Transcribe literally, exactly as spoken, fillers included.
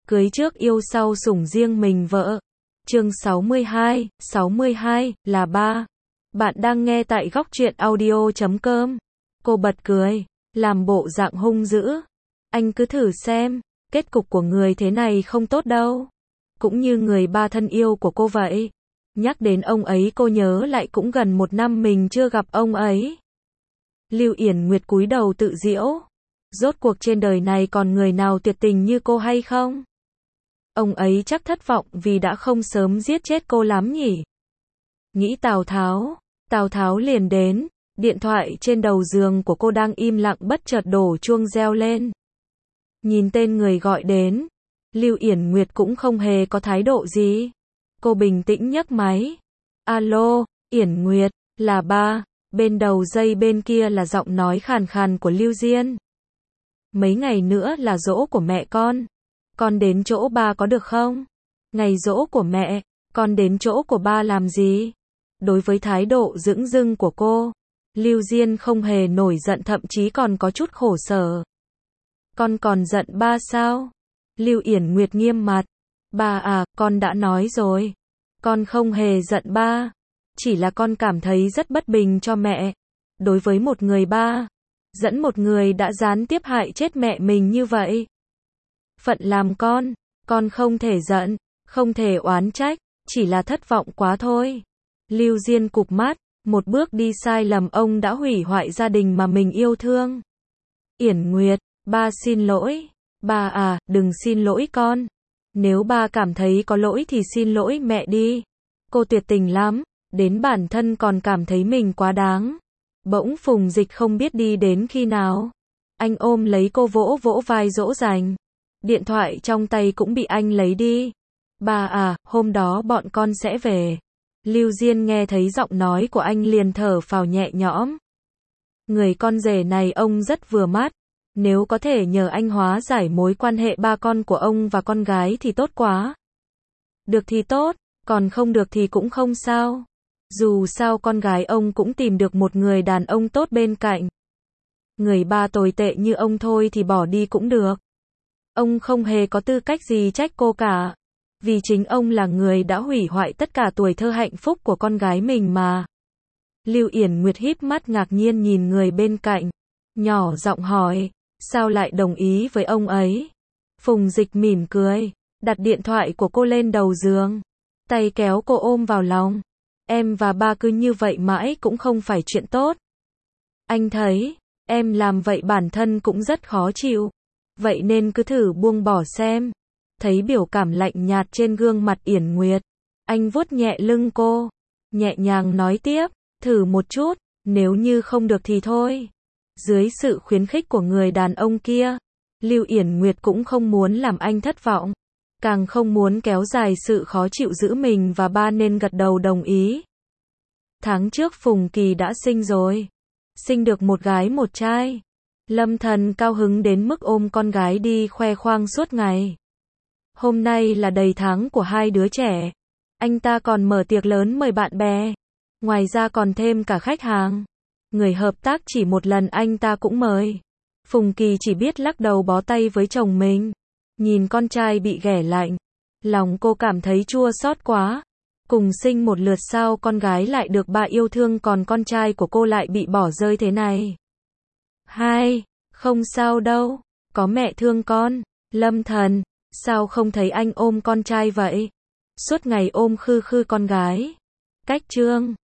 cưới trước yêu sau sủng riêng mình vợ. Chương sáu mươi hai, sáu mươi hai, là ba. Bạn đang nghe tại góc truyện audio chấm com. Cô bật cười, làm bộ dạng hung dữ. Anh cứ thử xem, kết cục của người thế này không tốt đâu. Cũng như người ba thân yêu của cô vậy. Nhắc đến ông ấy cô nhớ lại cũng gần một năm mình chưa gặp ông ấy. Lưu Yển Nguyệt cúi đầu tự giễu. Rốt cuộc trên đời này còn người nào tuyệt tình như cô hay không? Ông ấy chắc thất vọng vì đã không sớm giết chết cô lắm nhỉ? Nghĩ Tào Tháo, Tào Tháo liền đến, điện thoại trên đầu giường của cô đang im lặng bất chợt đổ chuông reo lên. Nhìn tên người gọi đến, Lưu Yển Nguyệt cũng không hề có thái độ gì. Cô bình tĩnh nhấc máy. Alo, Yển Nguyệt, là ba. Bên đầu dây bên kia là giọng nói khàn khàn của Lưu Diên. Mấy ngày nữa là giỗ của mẹ con. Con đến chỗ ba có được không? Ngày giỗ của mẹ, con đến chỗ của ba làm gì? Đối với thái độ dửng dưng của cô, Lưu Diên không hề nổi giận, thậm chí còn có chút khổ sở. Con còn giận ba sao? Lưu Yển Nguyệt nghiêm mặt. Ba à, con đã nói rồi. Con không hề giận ba. Chỉ là con cảm thấy rất bất bình cho mẹ. Đối với một người ba, dẫn một người đã gián tiếp hại chết mẹ mình như vậy. Phận làm con, con không thể giận, không thể oán trách, chỉ là thất vọng quá thôi. Lưu Diên cụp mắt, một bước đi sai lầm ông đã hủy hoại gia đình mà mình yêu thương. Yển Nguyệt, ba xin lỗi. Ba à, đừng xin lỗi con. Nếu ba cảm thấy có lỗi thì xin lỗi mẹ đi. Cô tuyệt tình lắm, đến bản thân còn cảm thấy mình quá đáng. Bỗng Phùng Dịch không biết đi đến khi nào. Anh ôm lấy cô vỗ vỗ vai dỗ dành. Điện thoại trong tay cũng bị anh lấy đi. Ba à, hôm đó bọn con sẽ về. Lưu Diên nghe thấy giọng nói của anh liền thở phào nhẹ nhõm. Người con rể này ông rất vừa mắt. Nếu có thể nhờ anh hóa giải mối quan hệ ba con của ông và con gái thì tốt quá. Được thì tốt, còn không được thì cũng không sao. Dù sao con gái ông cũng tìm được một người đàn ông tốt bên cạnh. Người ba tồi tệ như ông thôi thì bỏ đi cũng được. Ông không hề có tư cách gì trách cô cả. Vì chính ông là người đã hủy hoại tất cả tuổi thơ hạnh phúc của con gái mình mà. Lưu Yển Nguyệt híp mắt ngạc nhiên nhìn người bên cạnh. Nhỏ giọng hỏi, sao lại đồng ý với ông ấy? Phùng Dịch mỉm cười, đặt điện thoại của cô lên đầu giường. Tay kéo cô ôm vào lòng. Em và ba cứ như vậy mãi cũng không phải chuyện tốt. Anh thấy, em làm vậy bản thân cũng rất khó chịu. Vậy nên cứ thử buông bỏ xem. Thấy biểu cảm lạnh nhạt trên gương mặt Yển Nguyệt. Anh vuốt nhẹ lưng cô. Nhẹ nhàng nói tiếp, thử một chút, nếu như không được thì thôi. Dưới sự khuyến khích của người đàn ông kia, Lưu Yển Nguyệt cũng không muốn làm anh thất vọng. Càng không muốn kéo dài sự khó chịu giữa mình và ba nên gật đầu đồng ý. Tháng trước Phùng Kỳ đã sinh rồi. Sinh được một gái một trai. Lâm Thần cao hứng đến mức ôm con gái đi khoe khoang suốt ngày. Hôm nay là đầy tháng của hai đứa trẻ. Anh ta còn mở tiệc lớn mời bạn bè. Ngoài ra còn thêm cả khách hàng. Người hợp tác chỉ một lần anh ta cũng mời. Phùng Kỳ chỉ biết lắc đầu bó tay với chồng mình. Nhìn con trai bị ghẻ lạnh. Lòng cô cảm thấy chua xót quá. Cùng sinh một lượt sao con gái lại được ba yêu thương còn con trai của cô lại bị bỏ rơi thế này. Hai, không sao đâu. Có mẹ thương con. Lâm Thần, sao không thấy anh ôm con trai vậy? Suốt ngày ôm khư khư con gái. Cách chương